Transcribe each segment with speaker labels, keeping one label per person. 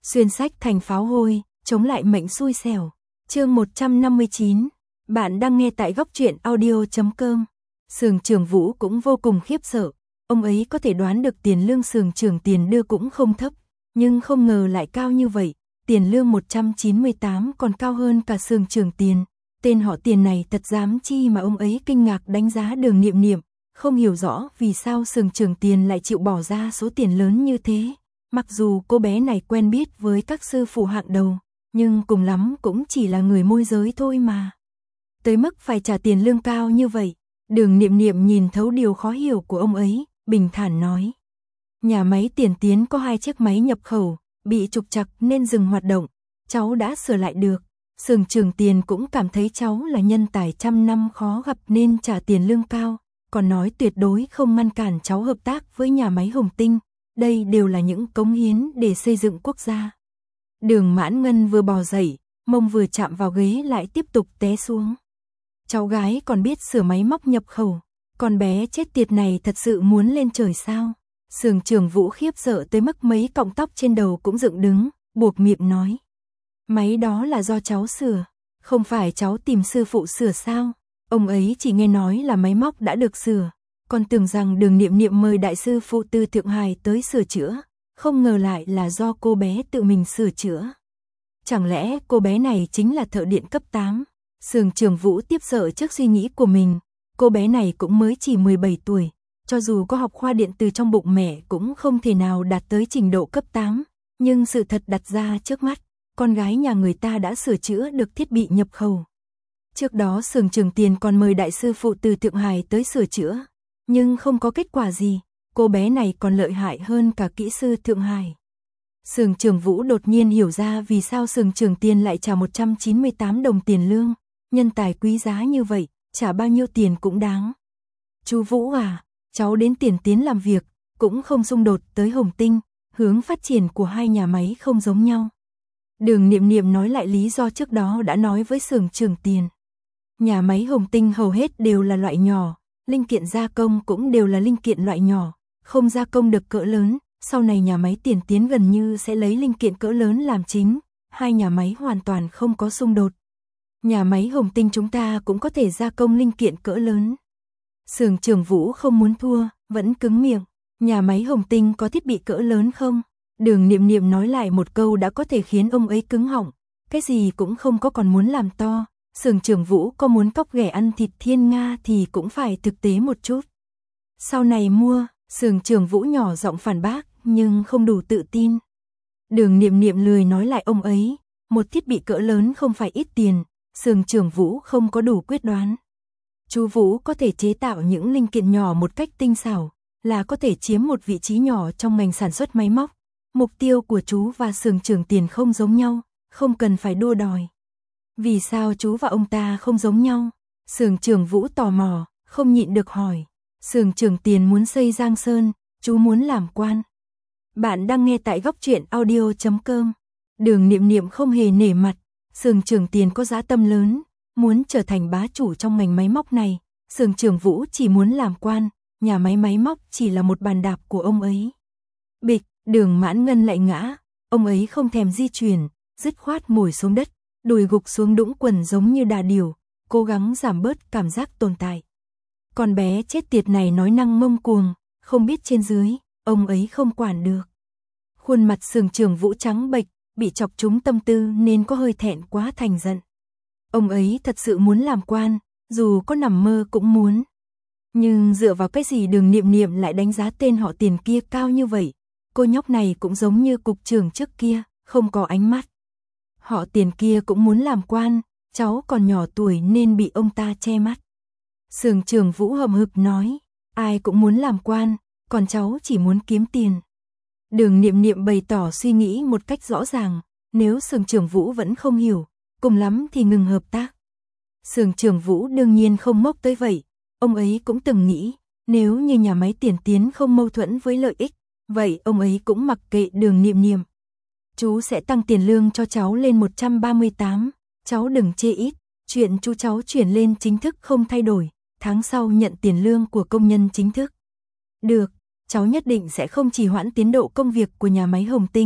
Speaker 1: Xuyên sách thành pháo hôi, chống lại mệnh xui xẻo. Chương 159. Bạn đang nghe tại góc truyện audio.com. Sường Trường Vũ cũng vô cùng khiếp sợ. Ông ấy có thể đoán được tiền lương Sường Trường Tiền đưa cũng không thấp, nhưng không ngờ lại cao như vậy. Tiền lương 198 còn cao hơn cả Sường Trường Tiền. Tên họ Tiền này thật dám chi mà ông ấy kinh ngạc đánh giá Đường Niệm Niệm, không hiểu rõ vì sao Sường Trường Tiền lại chịu bỏ ra số tiền lớn như thế. Mặc dù cô bé này quen biết với các sư phụ hạng đầu, nhưng cùng lắm cũng chỉ là người môi giới thôi mà. Tới mức phải trả tiền lương cao như vậy, Đường Niệm Niệm nhìn thấu điều khó hiểu của ông ấy, bình thản nói. Nhà máy Tiền Tiến có 2 chiếc máy nhập khẩu, bị trục trặc nên dừng hoạt động, cháu đã sửa lại được. Sường Trường Tiền cũng cảm thấy cháu là nhân tài trăm năm khó gặp nên trả tiền lương cao, còn nói tuyệt đối không ngăn cản cháu hợp tác với nhà máy Hồng Tinh. Đây đều là những cống hiến để xây dựng quốc gia. Đường Mãn Ngân vừa bò dậy, mông vừa chạm vào ghế lại tiếp tục té xuống. Cháu gái còn biết sửa máy móc nhập khẩu, con bé chết tiệt này thật sự muốn lên trời sao? Sường Trường Vũ khiếp sợ tới mức mấy cọng tóc trên đầu cũng dựng đứng, buộc miệng nói. Máy đó là do cháu sửa, không phải cháu tìm sư phụ sửa sao? Ông ấy chỉ nghe nói là máy móc đã được sửa, còn tưởng rằng Đường Niệm Niệm mời đại sư phụ từ Thượng Hải tới sửa chữa, không ngờ lại là do cô bé tự mình sửa chữa. Chẳng lẽ cô bé này chính là thợ điện cấp 8? Sường Trường Vũ tiếp sợ trước suy nghĩ của mình, cô bé này cũng mới chỉ 17 tuổi, cho dù có học khoa điện từ trong bụng mẹ cũng không thể nào đạt tới trình độ cấp 8, nhưng sự thật đặt ra trước mắt, con gái nhà người ta đã sửa chữa được thiết bị nhập khẩu. Trước đó Sường Trường Tiền còn mời đại sư phụ từ Thượng Hải tới sửa chữa, nhưng không có kết quả gì, cô bé này còn lợi hại hơn cả kỹ sư Thượng Hải. Sường Trường Vũ đột nhiên hiểu ra vì sao Sường Trường Tiền lại trả 198 đồng tiền lương, nhân tài quý giá như vậy, trả bao nhiêu tiền cũng đáng. Chú Vũ à, cháu đến Tiền Tiến làm việc, cũng không xung đột tới Hồng Tinh, hướng phát triển của hai nhà máy không giống nhau. Đường Niệm Niệm nói lại lý do trước đó đã nói với Sường Trường Tiền. Nhà máy Hồng Tinh hầu hết đều là loại nhỏ, linh kiện gia công cũng đều là linh kiện loại nhỏ, không gia công được cỡ lớn, sau này nhà máy Tiền Tiến gần như sẽ lấy linh kiện cỡ lớn làm chính, hai nhà máy hoàn toàn không có xung đột. Nhà máy Hồng Tinh chúng ta cũng có thể gia công linh kiện cỡ lớn. Sường Trường Vũ không muốn thua, vẫn cứng miệng, nhà máy Hồng Tinh có thiết bị cỡ lớn không? Đường Niệm Niệm nói lại một câu đã có thể khiến ông ấy cứng họng, cái gì cũng không có còn muốn làm to. Sường Trường Vũ có muốn cóc ghẻ ăn thịt thiên nga thì cũng phải thực tế một chút. Sau này mua, Sường Trường Vũ nhỏ giọng phản bác, nhưng không đủ tự tin. Đường Niệm Niệm lười nói lại ông ấy, một thiết bị cỡ lớn không phải ít tiền, Sường Trường Vũ không có đủ quyết đoán. Chú Vũ có thể chế tạo những linh kiện nhỏ một cách tinh xảo, là có thể chiếm một vị trí nhỏ trong ngành sản xuất máy móc. Mục tiêu của chú và Sường Trường Tiền không giống nhau, không cần phải đua đòi. Vì sao chú và ông ta không giống nhau? Sường Trường Vũ tò mò, không nhịn được hỏi. Sường Trường Tiền muốn xây Giang Sơn, chú muốn làm quan. Bạn đang nghe tại góc truyện audio.com. Đường Niệm Niệm không hề nể mặt. Sường Trường Tiền có dã tâm lớn, muốn trở thành bá chủ trong ngành máy móc này. Sường Trường Vũ chỉ muốn làm quan, nhà máy máy móc chỉ là một bàn đạp của ông ấy. Bịch, Đường Mãn Ngân lại ngã, ông ấy không thèm di chuyển, dứt khoát ngồi xuống đất, đùi gục xuống đũng quần giống như đà điểu, cố gắng giảm bớt cảm giác tồn tại. Con bé chết tiệt này nói năng ngông cuồng, không biết trên dưới, ông ấy không quản được. Khuôn mặt Sường Trường Vũ trắng bệch, bị chọc trúng tâm tư nên có hơi thẹn quá thành giận. Ông ấy thật sự muốn làm quan, dù có nằm mơ cũng muốn. Nhưng dựa vào cái gì Đường Niệm Niệm lại đánh giá tên họ Tiền kia cao như vậy? Cô nhóc này cũng giống như cục trưởng trước kia, không có ánh mắt. Họ Tiền kia cũng muốn làm quan, cháu còn nhỏ tuổi nên bị ông ta che mắt. Sường Trường Vũ hậm hực nói, ai cũng muốn làm quan, còn cháu chỉ muốn kiếm tiền. Đường Niệm Niệm bày tỏ suy nghĩ một cách rõ ràng, nếu Sường Trường Vũ vẫn không hiểu, cùng lắm thì ngừng hợp tác. Sường Trường Vũ đương nhiên không ngốc tới vậy, ông ấy cũng từng nghĩ, nếu như nhà máy Tiền Tiến không mâu thuẫn với lợi ích, vậy ông ấy cũng mặc kệ Đường Niệm Niệm. Chú sẽ tăng tiền lương cho cháu lên 138, cháu đừng chê ít, chuyện chú cháu chuyển lên chính thức không thay đổi, tháng sau nhận tiền lương của công nhân chính thức. Được, cháu nhất định sẽ không trì hoãn tiến độ công việc của nhà máy Hồng Tinh,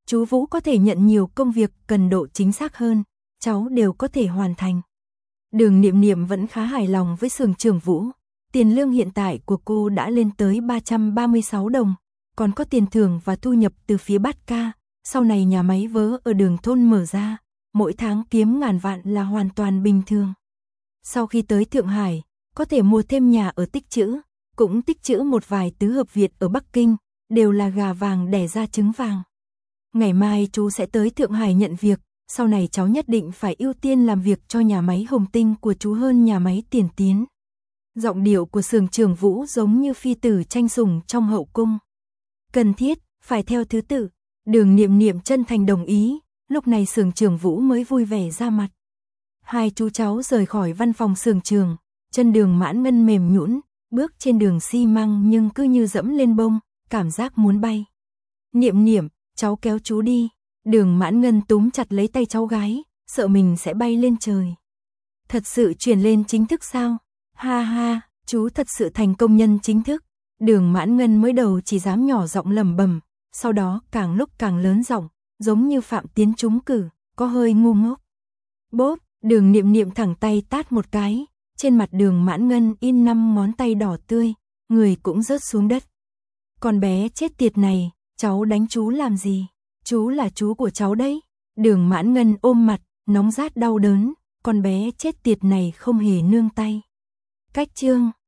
Speaker 1: chú Vũ có thể nhận nhiều công việc cần độ chính xác hơn, cháu đều có thể hoàn thành. Đường Niệm Niệm vẫn khá hài lòng với xưởng trưởng Vũ. Tiền lương hiện tại của cô đã lên tới 336 đồng, còn có tiền thưởng và thu nhập từ phía Bát Ca. Sau này nhà máy vớ ở đường thôn mở ra, mỗi tháng kiếm ngàn vạn là hoàn toàn bình thường. Sau khi tới Thượng Hải, có thể mua thêm nhà ở tích trữ, cũng tích trữ một vài tứ hợp viện ở Bắc Kinh, đều là gà vàng đẻ ra trứng vàng. Ngày mai chú sẽ tới Thượng Hải nhận việc, sau này cháu nhất định phải ưu tiên làm việc cho nhà máy Hồng Tinh của chú hơn nhà máy Tiền Tiến. Giọng điệu của xưởng trưởng Vũ giống như phi tử tranh sủng trong hậu cung. Cần thiết, phải theo thứ tự. Đường Niệm Niệm chân thành đồng ý, lúc này xưởng trưởng Vũ mới vui vẻ ra mặt. Hai chú cháu rời khỏi văn phòng xưởng trưởng, chân Đường Mãn Ngân mềm nhũn, bước trên đường xi măng nhưng cứ như dẫm lên bông, cảm giác muốn bay. Niệm Niệm, cháu kéo chú đi. Đường Mãn Ngân túm chặt lấy tay cháu gái, sợ mình sẽ bay lên trời. Thật sự chuyển lên chính thức sao? Ha ha, chú thật sự thành công nhân chính thức. Đường Mãn Ngân mới đầu chỉ dám nhỏ giọng lẩm bẩm, sau đó càng lúc càng lớn giọng, giống như Phạm Tiến trúng cử, có hơi ngu ngốc. Bốp, Đường Niệm Niệm thẳng tay tát một cái, trên mặt Đường Mãn Ngân in 5 ngón tay đỏ tươi, người cũng rớt xuống đất. Con bé chết tiệt này, cháu đánh chú làm gì? Chú là chú của cháu đấy. Đường Mãn Ngân ôm mặt, nóng rát đau đớn, con bé chết tiệt này không hề nương tay. Cách chương